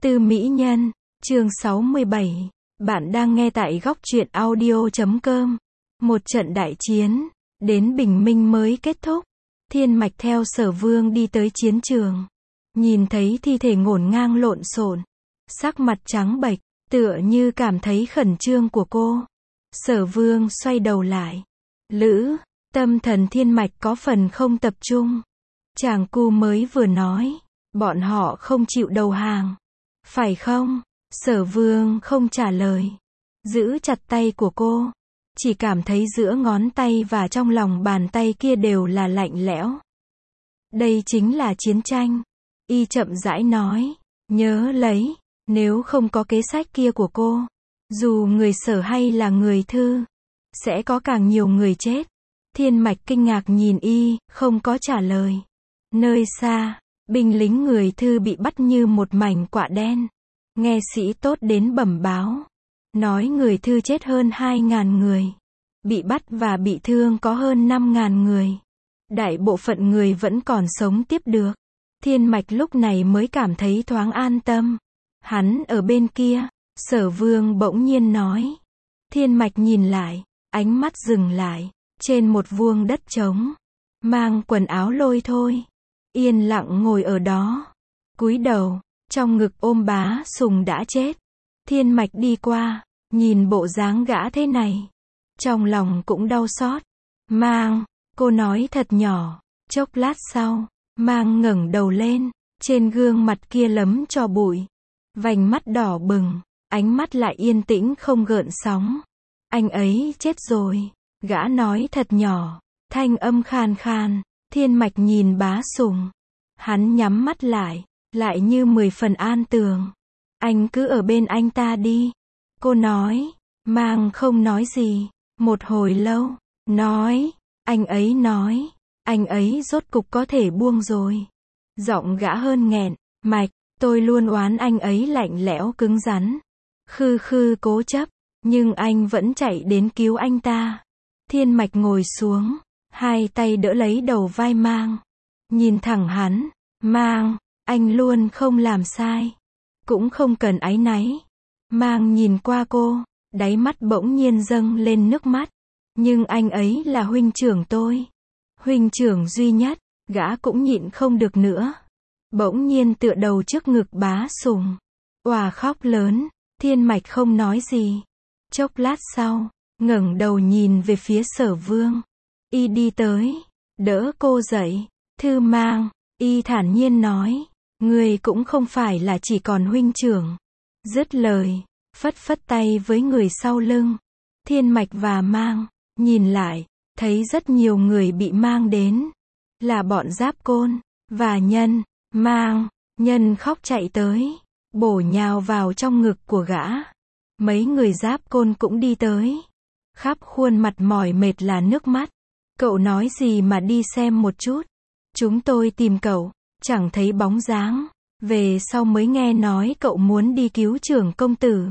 Tư Mỹ Nhân, chương 67. Bạn đang nghe tại góc truyện audio.com. Một trận đại chiến, đến bình minh mới kết thúc. Thiên Mạch theo Sở Vương đi tới chiến trường. Nhìn thấy thi thể ngổn ngang lộn xộn, sắc mặt trắng bệch, tựa như cảm thấy khẩn trương của cô. Sở Vương xoay đầu lại. Lữ, tâm thần Thiên Mạch có phần không tập trung. Chàng cu mới vừa nói, bọn họ không chịu đầu hàng. Phải không? Sở Vương không trả lời. Giữ chặt tay của cô. Chỉ cảm thấy giữa ngón tay và trong lòng bàn tay kia đều là lạnh lẽo. Đây chính là chiến tranh. Y chậm rãi nói. Nhớ lấy, nếu không có kế sách kia của cô, dù người Sở hay là người Thư, sẽ có càng nhiều người chết. Thiên Mạch kinh ngạc nhìn Y, không có trả lời. Nơi xa, binh lính người Thư bị bắt như một mảnh quạ đen. Nghe sĩ tốt đến bẩm báo, nói người Thư chết hơn 2.000 người, bị bắt và bị thương có hơn 5.000 người. Đại bộ phận người vẫn còn sống tiếp được. Thiên Mạch lúc này mới cảm thấy thoáng an tâm. Hắn ở bên kia. Sở Vương bỗng nhiên nói. Thiên Mạch nhìn lại, ánh mắt dừng lại, trên một vuông đất trống, mang quần áo lôi thôi, yên lặng ngồi ở đó, cúi đầu, trong ngực ôm Bá Sùng đã chết. Thiên Mạch đi qua, nhìn bộ dáng gã thế này, trong lòng cũng đau xót. Mang, cô nói thật nhỏ. Chốc lát sau, Mang ngẩng đầu lên, trên gương mặt kia lấm tro bụi, vành mắt đỏ bừng, ánh mắt lại yên tĩnh không gợn sóng. Anh ấy chết rồi, gã nói thật nhỏ, thanh âm khan khan. Thiên Mạch nhìn Bá Sùng, hắn nhắm mắt lại như 10 phần an tường. Anh cứ ở bên anh ta đi. Cô nói. Mang không nói gì, một hồi lâu, nói, anh ấy rốt cục có thể buông rồi. Giọng gã hơn nghẹn. Mạch, tôi luôn oán anh ấy lạnh lẽo cứng rắn, khư cố chấp, nhưng anh vẫn chạy đến cứu anh ta. Thiên Mạch ngồi xuống, hai tay đỡ lấy đầu vai Mang, nhìn thẳng hắn. Mang, anh luôn không làm sai, cũng không cần áy náy. Mang nhìn qua cô, đáy mắt bỗng nhiên dâng lên nước mắt. Nhưng anh ấy là huynh trưởng tôi, huynh trưởng duy nhất. Gã cũng nhịn không được nữa, bỗng nhiên tựa đầu trước ngực Bá Sùng, òa khóc lớn. Thiên Mạch không nói gì. Chốc lát sau, ngẩng đầu nhìn về phía Sở Vương. Y đi tới, đỡ cô dậy. Thư Mang, Y thản nhiên nói, người cũng không phải là chỉ còn huynh trưởng. Dứt lời, phất phất tay với người sau lưng. Thiên Mạch và Mang nhìn lại, thấy rất nhiều người bị mang đến, là bọn Giáp Côn và Nhân. Mang, Nhân khóc chạy tới, bổ nhào vào trong ngực của gã. Mấy người Giáp Côn cũng đi tới, khắp khuôn mặt mỏi mệt là nước mắt. Cậu nói gì mà đi xem một chút. Chúng tôi tìm cậu, chẳng thấy bóng dáng. Về sau mới nghe nói cậu muốn đi cứu trưởng công tử.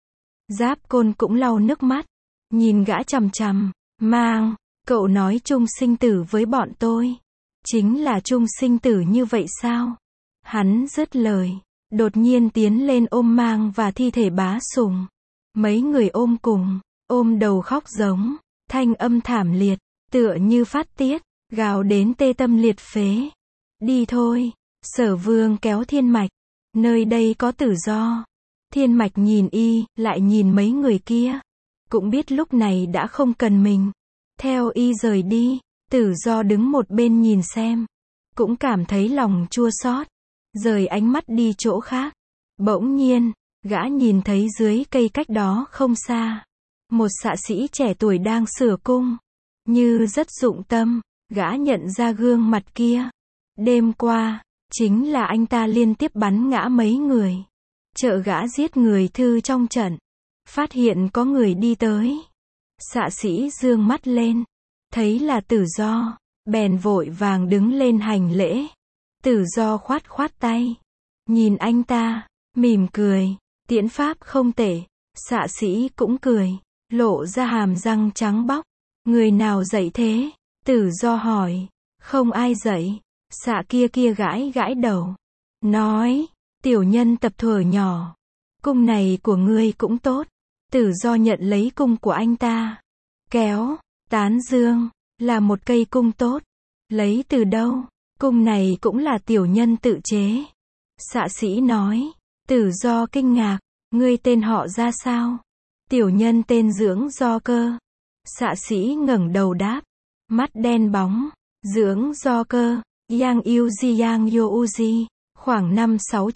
Giáp Côn cũng lau nước mắt, nhìn gã chằm chằm. Mang, cậu nói chung sinh tử với bọn tôi, chính là chung sinh tử như vậy sao? Hắn dứt lời, đột nhiên tiến lên ôm Mang và thi thể Bá Sùng. Mấy người ôm cùng, ôm đầu khóc giống, thanh âm thảm liệt, tựa như phát tiết, gào đến tê tâm liệt phế. Đi thôi. Sở Vương kéo Thiên Mạch. Nơi đây có tự do. Thiên Mạch nhìn Y, lại nhìn mấy người kia. Cũng biết lúc này đã không cần mình. Theo Y rời đi, Tử Do đứng một bên nhìn xem. Cũng cảm thấy lòng chua xót, rời ánh mắt đi chỗ khác. Bỗng nhiên, gã nhìn thấy dưới cây cách đó không xa, một xạ sĩ trẻ tuổi đang sửa cung. Như rất dụng tâm, gã nhận ra gương mặt kia. Đêm qua, chính là anh ta liên tiếp bắn ngã mấy người. Trợ gã giết người Thư trong trận. Phát hiện có người đi tới. Xạ sĩ dương mắt lên, thấy là Tử Do, bèn vội vàng đứng lên hành lễ. Tử Do khoát khoát tay, nhìn anh ta, mỉm cười. Tiễn pháp không tệ. Xạ sĩ cũng cười, lộ ra hàm răng trắng bóc. Người nào dạy thế? Tử Do hỏi. Không ai dạy. Xạ kia gãi gãi đầu, nói, Tiểu nhân tập thuở nhỏ. Cung này của ngươi cũng tốt. Tử Do nhận lấy cung của anh ta. Kéo, tán dương, là một cây cung tốt. Lấy từ đâu? Cung này cũng là tiểu nhân tự chế. Xạ sĩ nói. Tử Do kinh ngạc. Ngươi tên họ ra sao? Tiểu nhân tên Dưỡng Do Cơ. Xạ sĩ ngẩng đầu đáp. Mắt đen bóng. Dưỡng Do Cơ. Yang Yuji Yang Youji. Khoảng năm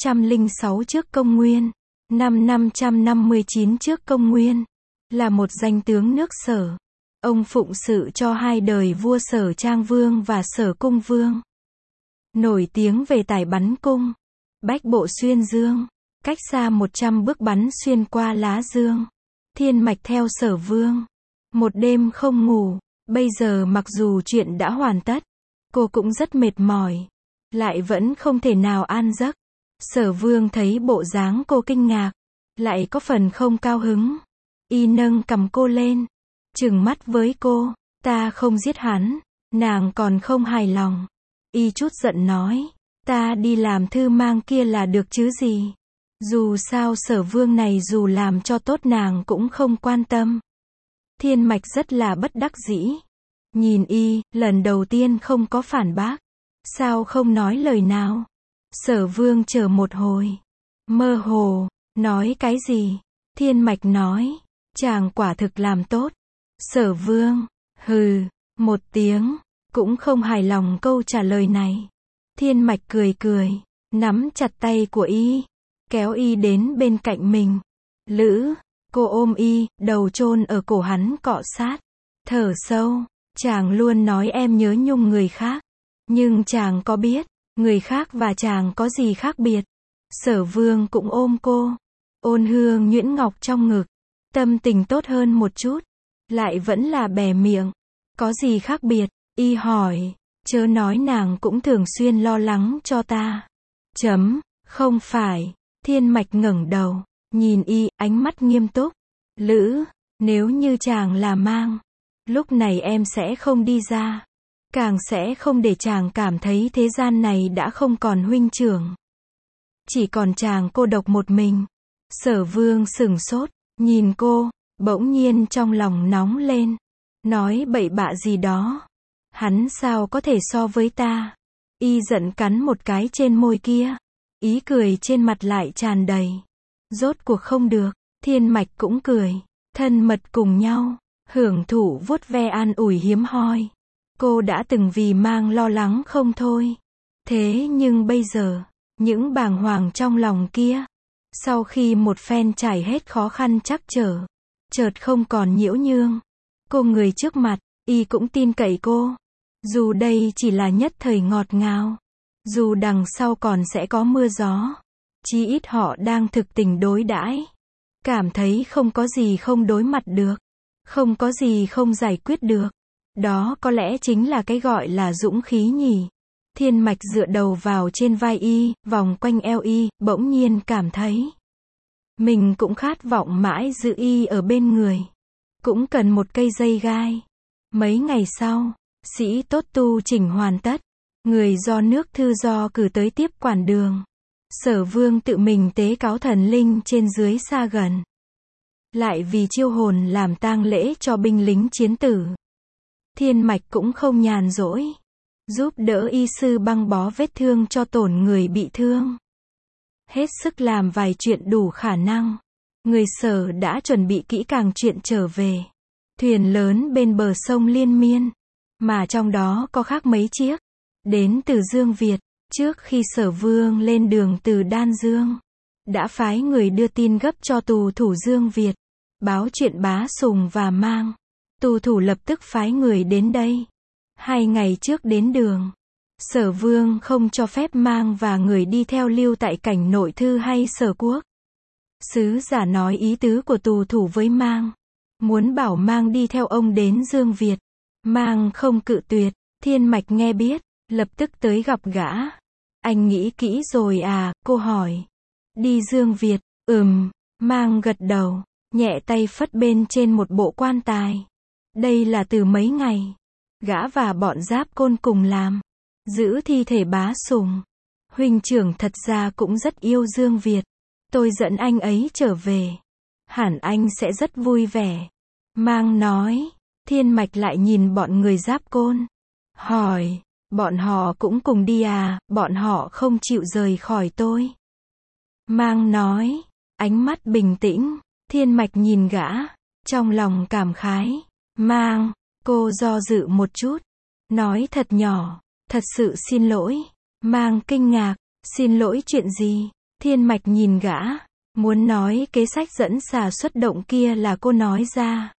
606 trước công nguyên. Năm 559 trước công nguyên. Là một danh tướng nước Sở. Ông phụng sự cho hai đời vua Sở Trang Vương và Sở Cung Vương. Nổi tiếng về tài bắn cung. Bách bộ xuyên dương. Cách xa 100 bước bắn xuyên qua lá dương. Thiên mạch theo Sở Vương. Một đêm không ngủ. Bây giờ mặc dù chuyện đã hoàn tất, cô cũng rất mệt mỏi. Lại vẫn không thể nào an giấc. Sở Vương thấy bộ dáng cô kinh ngạc. Lại có phần không cao hứng. Y nâng cầm cô lên. Trừng mắt với cô. Ta không giết hắn. Nàng còn không hài lòng. Y chút giận nói. Ta đi làm thư mang kia là được chứ gì. Dù sao Sở Vương này dù làm cho tốt nàng cũng không quan tâm. Thiên mạch rất là bất đắc dĩ. Nhìn Y, lần đầu tiên không có phản bác. Sao không nói lời nào? Sở Vương chờ một hồi. Mơ hồ, nói cái gì? Thiên mạch nói. Chàng quả thực làm tốt. Sở Vương, hừ, một tiếng, cũng không hài lòng câu trả lời này. Thiên mạch cười cười, nắm chặt tay của Y, kéo Y đến bên cạnh mình. Lữ, cô ôm Y, đầu chôn ở cổ hắn cọ sát. Thở sâu, chàng luôn nói em nhớ nhung người khác. Nhưng chàng có biết, người khác và chàng có gì khác biệt. Sở Vương cũng ôm cô, ôn hương nhuyễn ngọc trong ngực. Tâm tình tốt hơn một chút, lại vẫn là bè miệng. Có gì khác biệt? Y hỏi, chớ nói nàng cũng thường xuyên lo lắng cho ta. Không phải. Thiên mạch ngẩng đầu, nhìn Y, ánh mắt nghiêm túc. Lữ, nếu như chàng là mang, lúc này em sẽ không đi ra. Càng sẽ không để chàng cảm thấy thế gian này đã không còn huynh trưởng. Chỉ còn chàng cô độc một mình. Sở Vương sửng sốt, nhìn cô, bỗng nhiên trong lòng nóng lên. Nói bậy bạ gì đó. Hắn sao có thể so với ta. Y giận cắn một cái trên môi kia. Ý cười trên mặt lại tràn đầy. Rốt cuộc không được. Thiên mạch cũng cười. Thân mật cùng nhau. Hưởng thụ vuốt ve an ủi hiếm hoi. Cô đã từng vì mang lo lắng không thôi. Thế nhưng bây giờ, những bàng hoàng trong lòng kia, sau khi một phen trải hết khó khăn trắc trở, chợt không còn nhiễu nhương. Cô người trước mặt, Y cũng tin cậy cô. Dù đây chỉ là nhất thời ngọt ngào, dù đằng sau còn sẽ có mưa gió, chí ít họ đang thực tình đối đãi. Cảm thấy không có gì không đối mặt được, không có gì không giải quyết được. Đó có lẽ chính là cái gọi là dũng khí nhỉ. Thiên mạch dựa đầu vào trên vai Y, vòng quanh eo Y, bỗng nhiên cảm thấy mình cũng khát vọng mãi giữ Y ở bên người. Cũng cần một cây dây gai. Mấy ngày sau, sĩ tốt tu chỉnh hoàn tất. Người do nước Thư Do cử tới tiếp quản đường. Sở Vương tự mình tế cáo thần linh trên dưới xa gần. Lại vì chiêu hồn làm tang lễ cho binh lính chiến tử. Thiên mạch cũng không nhàn rỗi. Giúp đỡ y sư băng bó vết thương cho tổn người bị thương. Hết sức làm vài chuyện đủ khả năng. Người Sở đã chuẩn bị kỹ càng chuyện trở về. Thuyền lớn bên bờ sông liên miên. Mà trong đó có khác mấy chiếc. Đến từ Dương Việt. Trước khi Sở Vương lên đường từ Đan Dương, đã phái người đưa tin gấp cho tù thủ Dương Việt. Báo chuyện Bá Sùng và Mang. Tù thủ lập tức phái người đến đây. 2 ngày trước đến đường, Sở Vương không cho phép Mang và người đi theo lưu tại cảnh nội thư hay Sở Quốc. Sứ giả nói ý tứ của tù thủ với Mang. Muốn bảo Mang đi theo ông đến Dương Việt. Mang không cự tuyệt. Thiên mạch nghe biết, lập tức tới gặp gã. Anh nghĩ kỹ rồi à, cô hỏi. Đi Dương Việt, Mang gật đầu, nhẹ tay phất bên trên một bộ quan tài. Đây là từ mấy ngày. Gã và bọn Giáp Côn cùng làm. Giữ thi thể Bá Sùng. Huynh trưởng thật ra cũng rất yêu Dương Việt. Tôi dẫn anh ấy trở về. Hẳn anh sẽ rất vui vẻ. Mang nói. Thiên Mạch lại nhìn bọn người Giáp Côn. Hỏi, bọn họ cũng cùng đi à, bọn họ không chịu rời khỏi tôi. Mang nói, ánh mắt bình tĩnh. Thiên Mạch nhìn gã, trong lòng cảm khái. Mang, cô do dự một chút. Nói thật nhỏ, thật sự xin lỗi. Mang kinh ngạc, xin lỗi chuyện gì? Thiên Mạch nhìn gã, muốn nói kế sách dẫn xà xuất động kia là cô nói ra.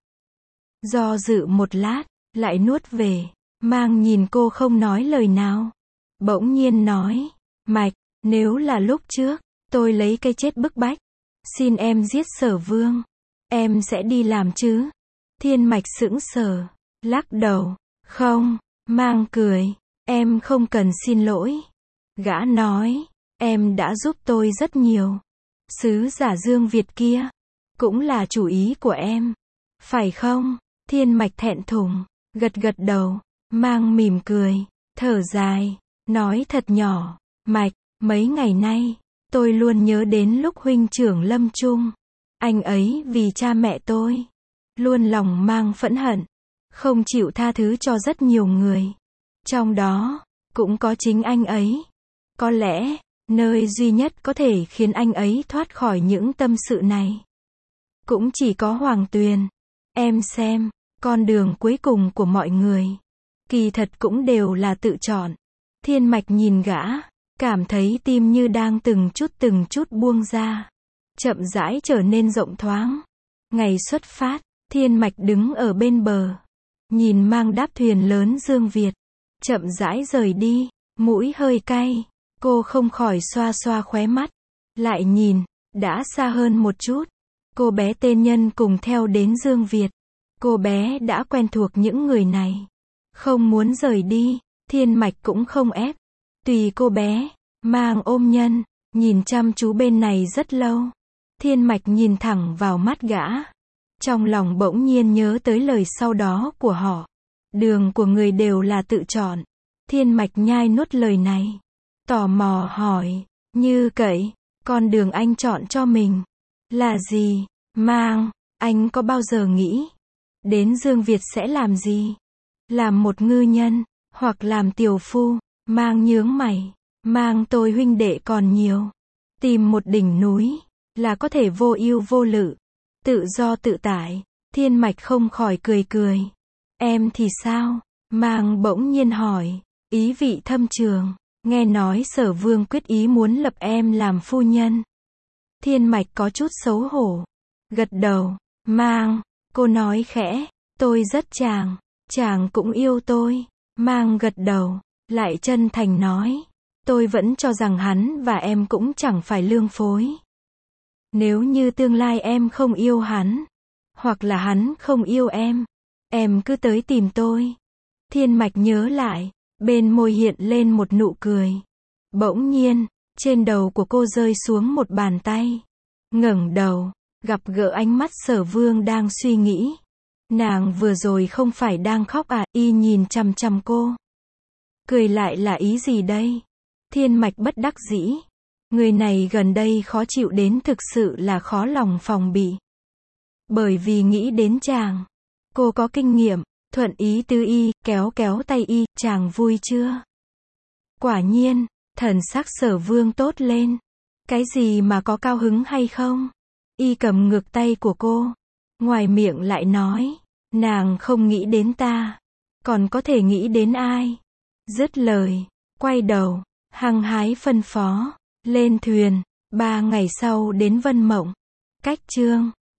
Do dự một lát, lại nuốt về. Mang nhìn cô không nói lời nào. Bỗng nhiên nói, Mạch, nếu là lúc trước, tôi lấy cái chết bức bách. Xin em giết Sở Vương. Em sẽ đi làm chứ? Thiên Mạch sững sờ, lắc đầu. Không, Mang cười. Em không cần xin lỗi. Gã nói, em đã giúp tôi rất nhiều. Sứ giả Dương Việt kia, cũng là chủ ý của em. Phải không? Thiên Mạch thẹn thùng, gật gật đầu. Mang mỉm cười, thở dài, nói thật nhỏ. Mạch, mấy ngày nay, tôi luôn nhớ đến lúc huynh trưởng lâm chung. Anh ấy vì cha mẹ tôi, luôn lòng mang phẫn hận, không chịu tha thứ cho rất nhiều người. Trong đó, cũng có chính anh ấy. Có lẽ, nơi duy nhất có thể khiến anh ấy thoát khỏi những tâm sự này, cũng chỉ có Hoàng Tuyền. Em xem, con đường cuối cùng của mọi người, kỳ thật cũng đều là tự chọn. Thiên Mạch nhìn gã, cảm thấy tim như đang từng chút buông ra. Chậm rãi trở nên rộng thoáng. Ngày xuất phát, Thiên Mạch đứng ở bên bờ. Nhìn Mang đáp thuyền lớn Dương Việt. Chậm rãi rời đi, mũi hơi cay. Cô không khỏi xoa xoa khóe mắt. Lại nhìn, đã xa hơn một chút. Cô bé tên Nhân cùng theo đến Dương Việt. Cô bé đã quen thuộc những người này. Không muốn rời đi, Thiên Mạch cũng không ép. Tùy cô bé. Mang ôm Nhân, nhìn chăm chú bên này rất lâu. Thiên Mạch nhìn thẳng vào mắt gã. Trong lòng bỗng nhiên nhớ tới lời sau đó của họ. Đường của người đều là tự chọn. Thiên Mạch nhai nuốt lời này. Tò mò hỏi, như cậy, con đường anh chọn cho mình là gì? Mang, anh có bao giờ nghĩ đến Dương Việt sẽ làm gì? Làm một ngư nhân, hoặc làm tiểu phu? Mang nhướng mày. Mang tôi huynh đệ còn nhiều. Tìm một đỉnh núi, là có thể vô ưu vô lự, tự do tự tại. Thiên Mạch không khỏi cười cười. Em thì sao? Mang bỗng nhiên hỏi, ý vị thâm trường. Nghe nói Sở Vương quyết ý muốn lập em làm phu nhân. Thiên Mạch có chút xấu hổ. Gật đầu. Mang, cô nói khẽ, tôi rất chàng cũng yêu tôi. Mang gật đầu, lại chân thành nói, tôi vẫn cho rằng hắn và em cũng chẳng phải lương phối. Nếu như tương lai em không yêu hắn, hoặc là hắn không yêu em cứ tới tìm tôi. Thiên Mạch nhớ lại, bên môi hiện lên một nụ cười. Bỗng nhiên, trên đầu của cô rơi xuống một bàn tay. Ngẩng đầu, gặp gỡ ánh mắt Sở Vương đang suy nghĩ. Nàng vừa rồi không phải đang khóc à? Y nhìn chằm chằm cô. Cười lại là ý gì đây? Thiên Mạch bất đắc dĩ. Người này gần đây khó chịu đến thực sự là khó lòng phòng bị. Bởi vì nghĩ đến chàng, cô có kinh nghiệm, thuận ý tư y, kéo tay y, chàng vui chưa? Quả nhiên, thần sắc Sở Vương tốt lên. Cái gì mà có cao hứng hay không? Y cầm ngược tay của cô, ngoài miệng lại nói, nàng không nghĩ đến ta, còn có thể nghĩ đến ai? Dứt lời, quay đầu, hăng hái phân phó, lên thuyền. 3 ngày sau đến Vân Mộng. Cách chương